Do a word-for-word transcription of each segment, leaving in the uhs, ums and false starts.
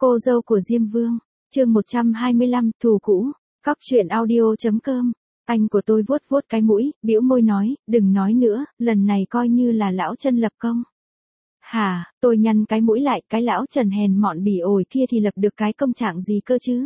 Cô dâu của Diêm Vương, chương một trăm hai mươi lăm, thù cũ, Cóc truyện audio chấm com. Anh của tôi vuốt vuốt cái mũi, bĩu môi nói, đừng nói nữa, lần này coi như là lão Trân lập công. Hả, tôi nhăn cái mũi lại, cái lão Trần hèn mọn bỉ ổi kia thì lập được cái công trạng gì cơ chứ?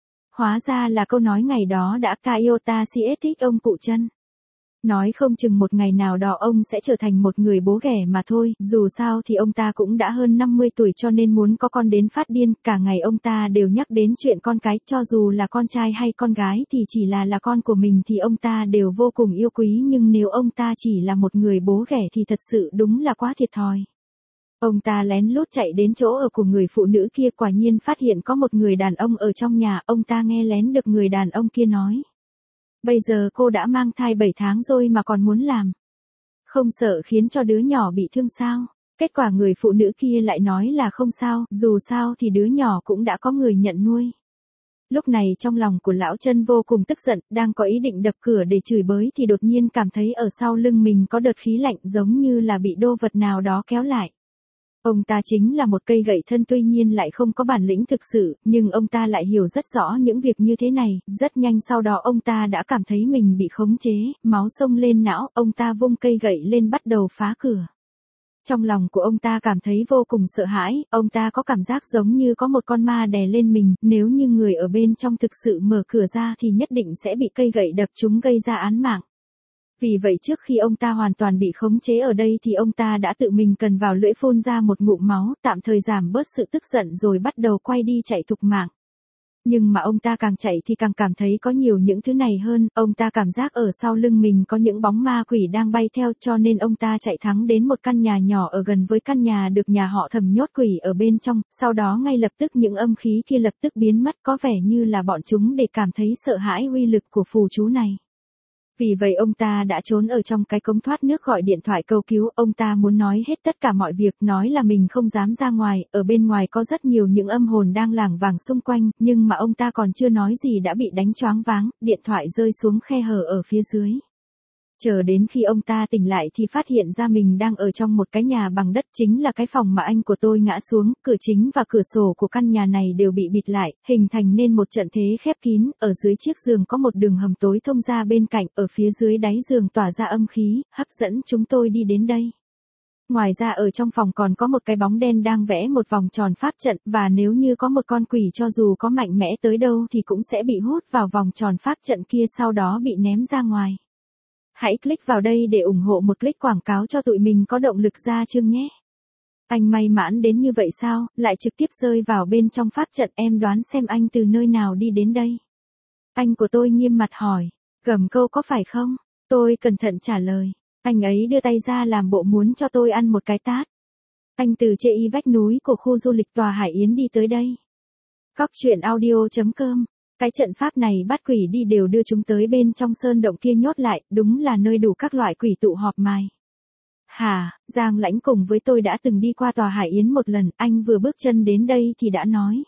Hóa ra là câu nói ngày đó đã Kaiota siết thích ông cụ Trân. Nói không chừng một ngày nào đó ông sẽ trở thành một người bố ghẻ mà thôi, dù sao thì ông ta cũng đã hơn năm mươi tuổi cho nên muốn có con đến phát điên, cả ngày ông ta đều nhắc đến chuyện con cái, cho dù là con trai hay con gái thì chỉ là là con của mình thì ông ta đều vô cùng yêu quý, nhưng nếu ông ta chỉ là một người bố ghẻ thì thật sự đúng là quá thiệt thòi. Ông ta lén lút chạy đến chỗ ở của người phụ nữ kia, quả nhiên phát hiện có một người đàn ông ở trong nhà, ông ta nghe lén được người đàn ông kia nói. Bây giờ cô đã mang thai bảy tháng rồi mà còn muốn làm. Không sợ khiến cho đứa nhỏ bị thương sao? Kết quả người phụ nữ kia lại nói là không sao, dù sao thì đứa nhỏ cũng đã có người nhận nuôi. Lúc này trong lòng của lão Trân vô cùng tức giận, đang có ý định đập cửa để chửi bới thì đột nhiên cảm thấy ở sau lưng mình có đợt khí lạnh giống như là bị đô vật nào đó kéo lại. Ông ta chính là một cây gậy thân, tuy nhiên lại không có bản lĩnh thực sự, nhưng ông ta lại hiểu rất rõ những việc như thế này, rất nhanh sau đó ông ta đã cảm thấy mình bị khống chế, máu xông lên não, ông ta vung cây gậy lên bắt đầu phá cửa. Trong lòng của ông ta cảm thấy vô cùng sợ hãi, ông ta có cảm giác giống như có một con ma đè lên mình, nếu như người ở bên trong thực sự mở cửa ra thì nhất định sẽ bị cây gậy đập trúng gây ra án mạng. Vì vậy trước khi ông ta hoàn toàn bị khống chế ở đây thì ông ta đã tự mình cần vào lưỡi phun ra một ngụm máu, tạm thời giảm bớt sự tức giận rồi bắt đầu quay đi chạy thục mạng. Nhưng mà ông ta càng chạy thì càng cảm thấy có nhiều những thứ này hơn, ông ta cảm giác ở sau lưng mình có những bóng ma quỷ đang bay theo, cho nên ông ta chạy thẳng đến một căn nhà nhỏ ở gần với căn nhà được nhà họ Thẩm nhốt quỷ ở bên trong, sau đó ngay lập tức những âm khí kia lập tức biến mất, có vẻ như là bọn chúng để cảm thấy sợ hãi uy lực của phù chú này. Vì vậy ông ta đã trốn ở trong cái cống thoát nước gọi điện thoại cầu cứu, ông ta muốn nói hết tất cả mọi việc, nói là mình không dám ra ngoài, ở bên ngoài có rất nhiều những âm hồn đang lảng vảng xung quanh, nhưng mà ông ta còn chưa nói gì đã bị đánh choáng váng, điện thoại rơi xuống khe hở ở phía dưới. Chờ đến khi ông ta tỉnh lại thì phát hiện ra mình đang ở trong một cái nhà bằng đất, chính là cái phòng mà anh của tôi ngã xuống, cửa chính và cửa sổ của căn nhà này đều bị bịt lại, hình thành nên một trận thế khép kín, ở dưới chiếc giường có một đường hầm tối thông ra bên cạnh, ở phía dưới đáy giường tỏa ra âm khí, hấp dẫn chúng tôi đi đến đây. Ngoài ra ở trong phòng còn có một cái bóng đen đang vẽ một vòng tròn pháp trận, và nếu như có một con quỷ cho dù có mạnh mẽ tới đâu thì cũng sẽ bị hút vào vòng tròn pháp trận kia sau đó bị ném ra ngoài. Hãy click vào đây để ủng hộ một click quảng cáo cho tụi mình có động lực ra chương nhé. Anh may mắn đến như vậy sao, lại trực tiếp rơi vào bên trong pháp trận, em đoán xem anh từ nơi nào đi đến đây. Anh của tôi nghiêm mặt hỏi, gầm câu có phải không? Tôi cẩn thận trả lời, anh ấy đưa tay ra làm bộ muốn cho tôi ăn một cái tát. Anh từ chê y vách núi của khu du lịch Tòa Hải Yến đi tới đây. Cóc truyện audio chấm com. Cái trận pháp này bắt quỷ đi đều đưa chúng tới bên trong sơn động kia nhốt lại, đúng là nơi đủ các loại quỷ tụ họp mài. Hà, Giang Lãnh cùng với tôi đã từng đi qua Tòa Hải Yến một lần, anh vừa bước chân đến đây thì đã nói.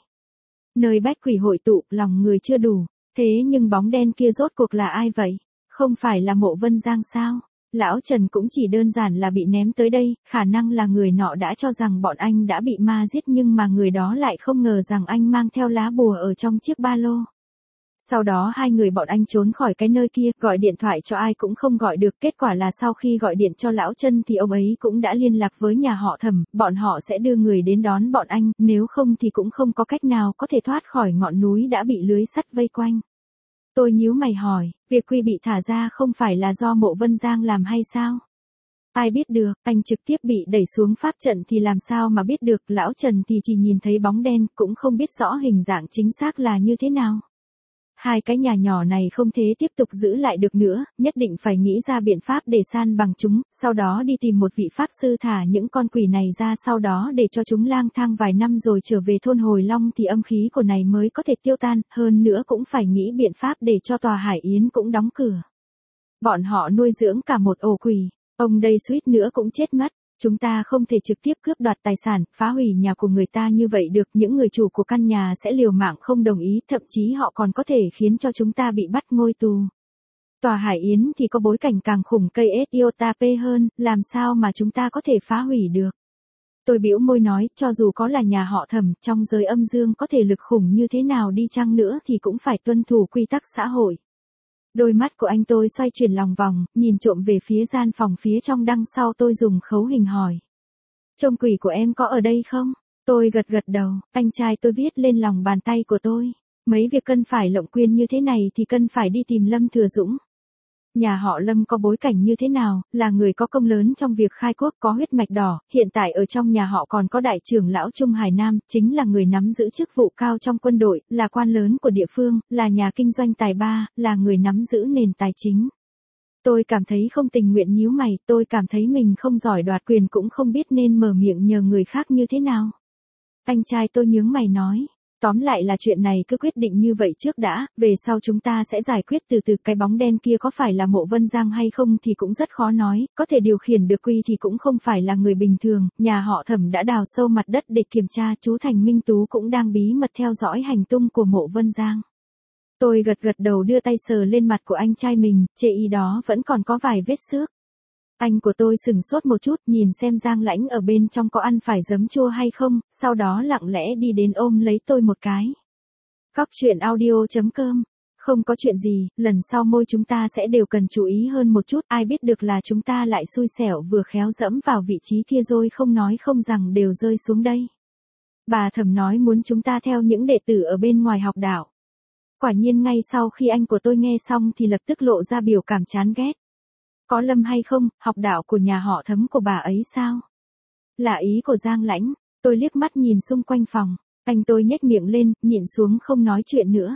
Nơi bách quỷ hội tụ, lòng người chưa đủ, thế nhưng bóng đen kia rốt cuộc là ai vậy? Không phải là Mộ Vân Giang sao? Lão Trần cũng chỉ đơn giản là bị ném tới đây, khả năng là người nọ đã cho rằng bọn anh đã bị ma giết nhưng mà người đó lại không ngờ rằng anh mang theo lá bùa ở trong chiếc ba lô. Sau đó hai người bọn anh trốn khỏi cái nơi kia, gọi điện thoại cho ai cũng không gọi được, kết quả là sau khi gọi điện cho lão Trân thì ông ấy cũng đã liên lạc với nhà họ Thẩm, bọn họ sẽ đưa người đến đón bọn anh, nếu không thì cũng không có cách nào có thể thoát khỏi ngọn núi đã bị lưới sắt vây quanh. Tôi nhíu mày hỏi, việc Quy bị thả ra không phải là do Mộ Vân Giang làm hay sao? Ai biết được, anh trực tiếp bị đẩy xuống pháp trận thì làm sao mà biết được, lão Trần thì chỉ nhìn thấy bóng đen, cũng không biết rõ hình dạng chính xác là như thế nào. Hai cái nhà nhỏ này không thể tiếp tục giữ lại được nữa, nhất định phải nghĩ ra biện pháp để san bằng chúng, sau đó đi tìm một vị pháp sư thả những con quỷ này ra, sau đó để cho chúng lang thang vài năm rồi trở về thôn Hồi Long thì âm khí của này mới có thể tiêu tan, hơn nữa cũng phải nghĩ biện pháp để cho Tòa Hải Yến cũng đóng cửa. Bọn họ nuôi dưỡng cả một ổ quỷ, ông đây suýt nữa cũng chết mất. Chúng ta không thể trực tiếp cướp đoạt tài sản, phá hủy nhà của người ta như vậy được, những người chủ của căn nhà sẽ liều mạng không đồng ý, thậm chí họ còn có thể khiến cho chúng ta bị bắt ngôi tù. Tòa Hải Yến thì có bối cảnh càng khủng cây Etiotap hơn, làm sao mà chúng ta có thể phá hủy được. Tôi bĩu môi nói, cho dù có là nhà họ Thẩm, trong giới âm dương có thể lực khủng như thế nào đi chăng nữa thì cũng phải tuân thủ quy tắc xã hội. Đôi mắt của anh tôi xoay chuyển lòng vòng, nhìn trộm về phía gian phòng phía trong đằng sau tôi dùng khấu hình hỏi. Trông quỷ của em có ở đây không? Tôi gật gật đầu, anh trai tôi viết lên lòng bàn tay của tôi. Mấy việc cần phải lộng quyên như thế này thì cần phải đi tìm Lâm Thừa Dũng. Nhà họ Lâm có bối cảnh như thế nào, là người có công lớn trong việc khai quốc, có huyết mạch đỏ, hiện tại ở trong nhà họ còn có đại trưởng lão Trung Hải Nam, chính là người nắm giữ chức vụ cao trong quân đội, là quan lớn của địa phương, là nhà kinh doanh tài ba, là người nắm giữ nền tài chính. Tôi cảm thấy không tình nguyện nhíu mày, tôi cảm thấy mình không giỏi đoạt quyền cũng không biết nên mở miệng nhờ người khác như thế nào. Anh trai tôi nhướng mày nói. Tóm lại là chuyện này cứ quyết định như vậy trước đã, về sau chúng ta sẽ giải quyết từ từ. Cái bóng đen kia có phải là Mộ Vân Giang hay không thì cũng rất khó nói, có thể điều khiển được quy thì cũng không phải là người bình thường, nhà họ Thẩm đã đào sâu mặt đất để kiểm tra, chú Thành Minh Tú cũng đang bí mật theo dõi hành tung của Mộ Vân Giang. Tôi gật gật đầu đưa tay sờ lên mặt của anh trai mình, chê y đó vẫn còn có vài vết xước. Anh của tôi sừng sốt một chút nhìn xem Giang Lãnh ở bên trong có ăn phải giấm chua hay không, sau đó lặng lẽ đi đến ôm lấy tôi một cái. Cóc truyện audio chấm com. Không có chuyện gì, lần sau môi chúng ta sẽ đều cần chú ý hơn một chút, ai biết được là chúng ta lại xui xẻo vừa khéo dẫm vào vị trí kia rồi không nói không rằng đều rơi xuống đây. Bà Thẩm nói muốn chúng ta theo những đệ tử ở bên ngoài học đạo. Quả nhiên ngay sau khi anh của tôi nghe xong thì lập tức lộ ra biểu cảm chán ghét. Có Lâm hay không, học đạo của nhà họ Thấm của bà ấy sao? Là ý của Giang Lãnh, tôi liếc mắt nhìn xung quanh phòng, anh tôi nhếch miệng lên, nhịn xuống không nói chuyện nữa.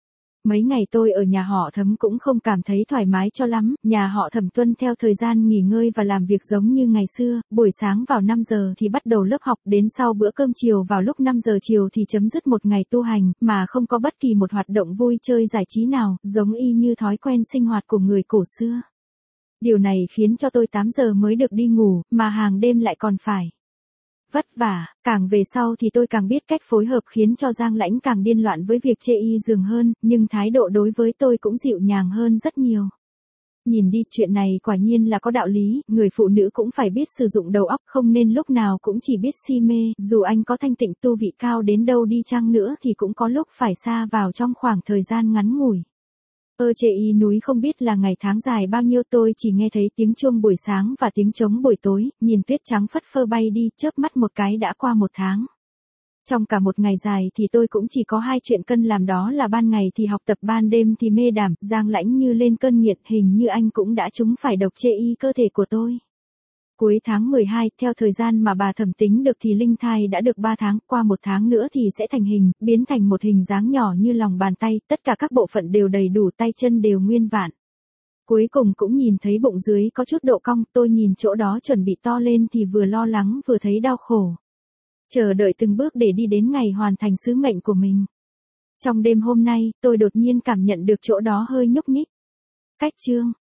Mấy ngày tôi ở nhà họ Thấm cũng không cảm thấy thoải mái cho lắm, nhà họ Thẩm tuân theo thời gian nghỉ ngơi và làm việc giống như ngày xưa, buổi sáng vào năm giờ thì bắt đầu lớp học, đến sau bữa cơm chiều vào lúc năm giờ chiều thì chấm dứt một ngày tu hành, mà không có bất kỳ một hoạt động vui chơi giải trí nào, giống y như thói quen sinh hoạt của người cổ xưa. Điều này khiến cho tôi tám giờ mới được đi ngủ, mà hàng đêm lại còn phải vất vả, càng về sau thì tôi càng biết cách phối hợp khiến cho Giang Lãnh càng điên loạn với việc chê y giường hơn, nhưng thái độ đối với tôi cũng dịu nhàng hơn rất nhiều. Nhìn đi, chuyện này quả nhiên là có đạo lý, người phụ nữ cũng phải biết sử dụng đầu óc, không nên lúc nào cũng chỉ biết si mê, dù anh có thanh tịnh tu vị cao đến đâu đi chăng nữa thì cũng có lúc phải sa vào trong khoảng thời gian ngắn ngủi. Ơ chê y núi không biết là ngày tháng dài bao nhiêu, tôi chỉ nghe thấy tiếng chuông buổi sáng và tiếng trống buổi tối, nhìn tuyết trắng phất phơ bay đi, chớp mắt một cái đã qua một tháng. Trong cả một ngày dài thì tôi cũng chỉ có hai chuyện cần làm, đó là ban ngày thì học tập, ban đêm thì mê đảm. Giang Lãnh như lên cơn nghiện, hình như anh cũng đã trúng phải độc chê y cơ thể của tôi. Cuối tháng mười hai, theo thời gian mà bà Thẩm tính được thì linh thai đã được ba tháng, qua một tháng nữa thì sẽ thành hình, biến thành một hình dáng nhỏ như lòng bàn tay, tất cả các bộ phận đều đầy đủ, tay chân đều nguyên vạn. Cuối cùng cũng nhìn thấy bụng dưới có chút độ cong, tôi nhìn chỗ đó chuẩn bị to lên thì vừa lo lắng vừa thấy đau khổ. Chờ đợi từng bước để đi đến ngày hoàn thành sứ mệnh của mình. Trong đêm hôm nay, tôi đột nhiên cảm nhận được chỗ đó hơi nhúc nhích. Cách chương